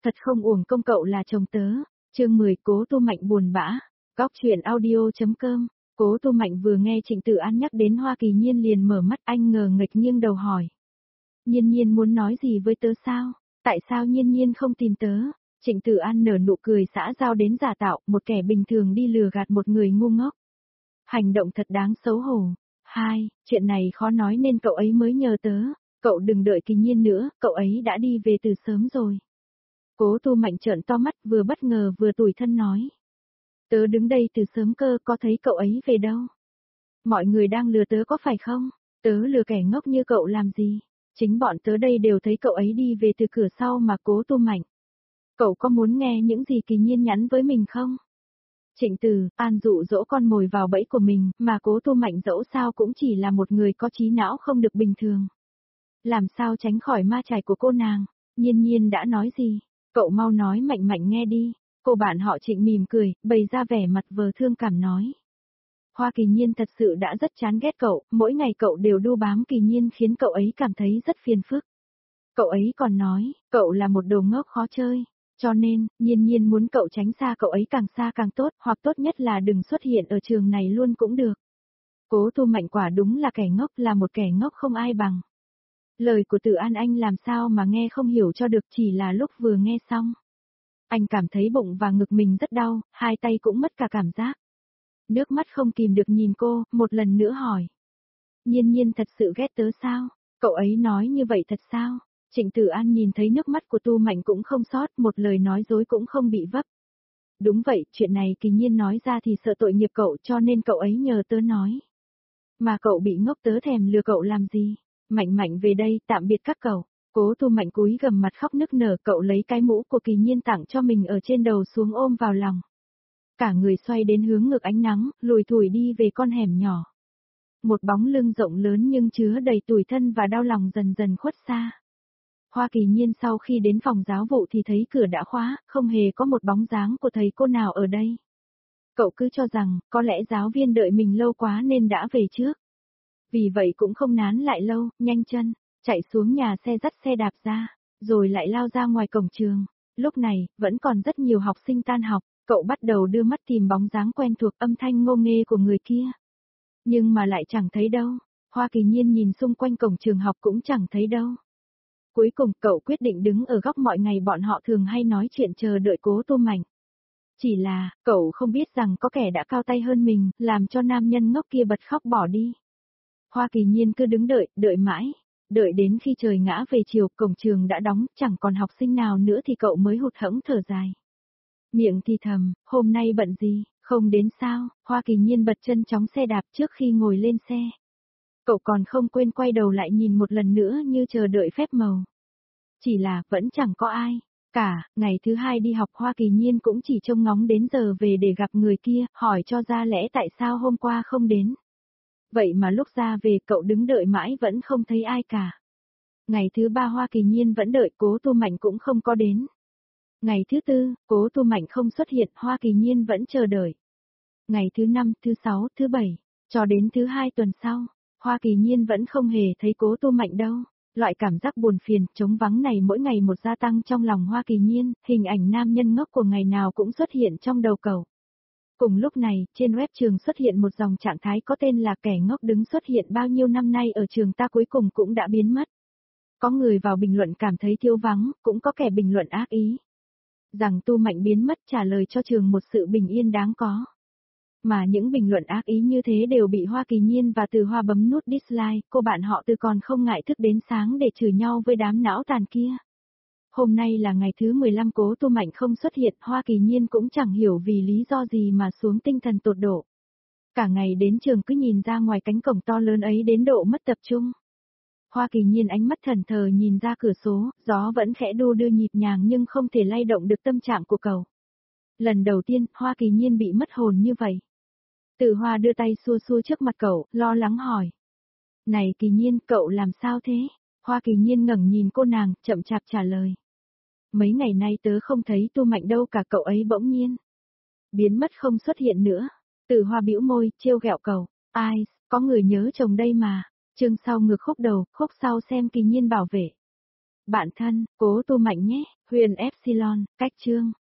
thật không uổng công cậu là chồng tớ. Chương 10 Cố Tu Mạnh buồn bã. Góc truyện audio.com. Cố Tu Mạnh vừa nghe Trịnh Tử An nhắc đến Hoa Kỳ Nhiên liền mở mắt, anh ngờ nghệch nghiêng đầu hỏi. Nhiên Nhiên muốn nói gì với tớ sao? Tại sao Nhiên Nhiên không tìm tớ? Trịnh Tử An nở nụ cười xã giao đến giả tạo, một kẻ bình thường đi lừa gạt một người ngu ngốc. Hành động thật đáng xấu hổ. Chuyện này khó nói nên cậu ấy mới nhờ tớ. Cậu đừng đợi Kỳ Nhiên nữa, cậu ấy đã đi về từ sớm rồi. Cố Tu Mạnh trợn to mắt, vừa bất ngờ vừa tủi thân nói. Tớ đứng đây từ sớm cơ, có thấy cậu ấy về đâu? Mọi người đang lừa tớ có phải không? Tớ lừa kẻ ngốc như cậu làm gì? Chính bọn tớ đây đều thấy cậu ấy đi về từ cửa sau mà. Cố Tu Mạnh. Cậu có muốn nghe những gì Kỳ Nhiên nhắn với mình không? Trịnh Tử An dụ dỗ con mồi vào bẫy của mình, mà Cố Tu Mạnh dẫu sao cũng chỉ là một người có trí não không được bình thường. Làm sao tránh khỏi ma chài của cô nàng? Nhiên Nhiên đã nói gì? Cậu mau nói mạnh mạnh nghe đi. Cô bạn họ Trịnh mỉm cười, bày ra vẻ mặt vờ thương cảm nói. Hoa Kỳ Nhiên thật sự đã rất chán ghét cậu, mỗi ngày cậu đều đu bám Kỳ Nhiên khiến cậu ấy cảm thấy rất phiền phức. Cậu ấy còn nói, cậu là một đồ ngốc khó chơi. Cho nên, Nhiên Nhiên muốn cậu tránh xa cậu ấy càng xa càng tốt, hoặc tốt nhất là đừng xuất hiện ở trường này luôn cũng được. Cố Tu Mạnh quả đúng là kẻ ngốc, là một kẻ ngốc không ai bằng. Lời của Tử An anh làm sao mà nghe không hiểu cho được, chỉ là lúc vừa nghe xong. Anh cảm thấy bụng và ngực mình rất đau, hai tay cũng mất cả cảm giác. Nước mắt không kìm được nhìn cô, một lần nữa hỏi. Nhiên Nhiên thật sự ghét tớ sao? Cậu ấy nói như vậy thật sao? Trịnh Tử An nhìn thấy nước mắt của Tu Mạnh cũng không sót, một lời nói dối cũng không bị vấp. Đúng vậy, chuyện này Kỳ Nhiên nói ra thì sợ tội nghiệp cậu cho nên cậu ấy nhờ tớ nói. Mà cậu bị ngốc, tớ thèm lừa cậu làm gì? Mạnh mạnh về đây, tạm biệt các cậu. Cố Tu Mạnh cúi gằm mặt khóc nức nở, cậu lấy cái mũ của Kỳ Nhiên tặng cho mình ở trên đầu xuống ôm vào lòng. Cả người xoay đến hướng ngược ánh nắng, lùi thủi đi về con hẻm nhỏ. Một bóng lưng rộng lớn nhưng chứa đầy tủi thân và đau lòng dần dần khuất xa. Hoa Kỳ Nhiên sau khi đến phòng giáo vụ thì thấy cửa đã khóa, không hề có một bóng dáng của thầy cô nào ở đây. Cậu cứ cho rằng, có lẽ giáo viên đợi mình lâu quá nên đã về trước. Vì vậy cũng không nán lại lâu, nhanh chân, chạy xuống nhà xe dắt xe đạp ra, rồi lại lao ra ngoài cổng trường. Lúc này, vẫn còn rất nhiều học sinh tan học, cậu bắt đầu đưa mắt tìm bóng dáng quen thuộc, âm thanh ngô nghê của người kia. Nhưng mà lại chẳng thấy đâu, Hoa Kỳ Nhiên nhìn xung quanh cổng trường học cũng chẳng thấy đâu. Cuối cùng cậu quyết định đứng ở góc mọi ngày bọn họ thường hay nói chuyện chờ đợi Cố Tu Mạnh. Chỉ là, cậu không biết rằng có kẻ đã cao tay hơn mình, làm cho nam nhân ngốc kia bật khóc bỏ đi. Hoa Kỳ Nhiên cứ đứng đợi mãi, đợi đến khi trời ngã về chiều, cổng trường đã đóng, chẳng còn học sinh nào nữa thì cậu mới hụt hẫng thở dài. Miệng thì thầm, hôm nay bận gì, không đến sao? Hoa Kỳ Nhiên bật chân chóng xe đạp trước khi ngồi lên xe. Cậu còn không quên quay đầu lại nhìn một lần nữa như chờ đợi phép màu. Chỉ là, vẫn chẳng có ai. Cả, ngày thứ hai đi học Hoa Kỳ Nhiên cũng chỉ trông ngóng đến giờ về để gặp người kia, hỏi cho ra lẽ tại sao hôm qua không đến. Vậy mà lúc ra về cậu đứng đợi mãi vẫn không thấy ai cả. Ngày thứ ba Hoa Kỳ Nhiên vẫn đợi, Cố Tu Mạnh cũng không có đến. Ngày thứ tư, Cố Tu Mạnh không xuất hiện, Hoa Kỳ Nhiên vẫn chờ đợi. Ngày thứ năm, thứ sáu, thứ bảy, cho đến thứ hai tuần sau, Hoa Kỳ Nhiên vẫn không hề thấy Cố Tu Mạnh đâu. Loại cảm giác buồn phiền, trống vắng này mỗi ngày một gia tăng trong lòng Hoa Kỳ Nhiên, hình ảnh nam nhân ngốc của ngày nào cũng xuất hiện trong đầu cậu. Cùng lúc này, trên web trường xuất hiện một dòng trạng thái có tên là kẻ ngốc đứng xuất hiện bao nhiêu năm nay ở trường ta cuối cùng cũng đã biến mất. Có người vào bình luận cảm thấy thiếu vắng, cũng có kẻ bình luận ác ý. Rằng Tu Mạnh biến mất trả lời cho trường một sự bình yên đáng có. Mà những bình luận ác ý như thế đều bị Hoa Kỳ Nhiên và Từ Hoa bấm nút dislike, cô bạn họ Từ còn không ngại thức đến sáng để chửi nhau với đám não tàn kia. Hôm nay là ngày thứ 15 Cố Tu Mạnh không xuất hiện, Hoa Kỳ Nhiên cũng chẳng hiểu vì lý do gì mà xuống tinh thần tột độ. Cả ngày đến trường cứ nhìn ra ngoài cánh cổng to lớn ấy đến độ mất tập trung. Hoa Kỳ Nhiên ánh mắt thần thờ nhìn ra cửa sổ, gió vẫn khẽ đu đưa nhịp nhàng nhưng không thể lay động được tâm trạng của cậu. Lần đầu tiên, Hoa Kỳ Nhiên bị mất hồn như vậy. Từ Hoa đưa tay xua xua trước mặt cậu, lo lắng hỏi. Này Kỳ Nhiên, cậu làm sao thế? Hoa Kỳ Nhiên ngẩng nhìn cô nàng, chậm chạp trả lời. Mấy ngày nay tớ không thấy Tu Mạnh đâu cả, cậu ấy bỗng nhiên biến mất không xuất hiện nữa. Từ Hoa bĩu môi, trêu ghẹo cậu. Ai, có người nhớ chồng đây mà. Chương sau ngược khúc đầu, khúc sau xem Kỳ Nhiên bảo vệ. Bạn thân, cố tu mạnh nhé, Huyền Epsilon, cách chương.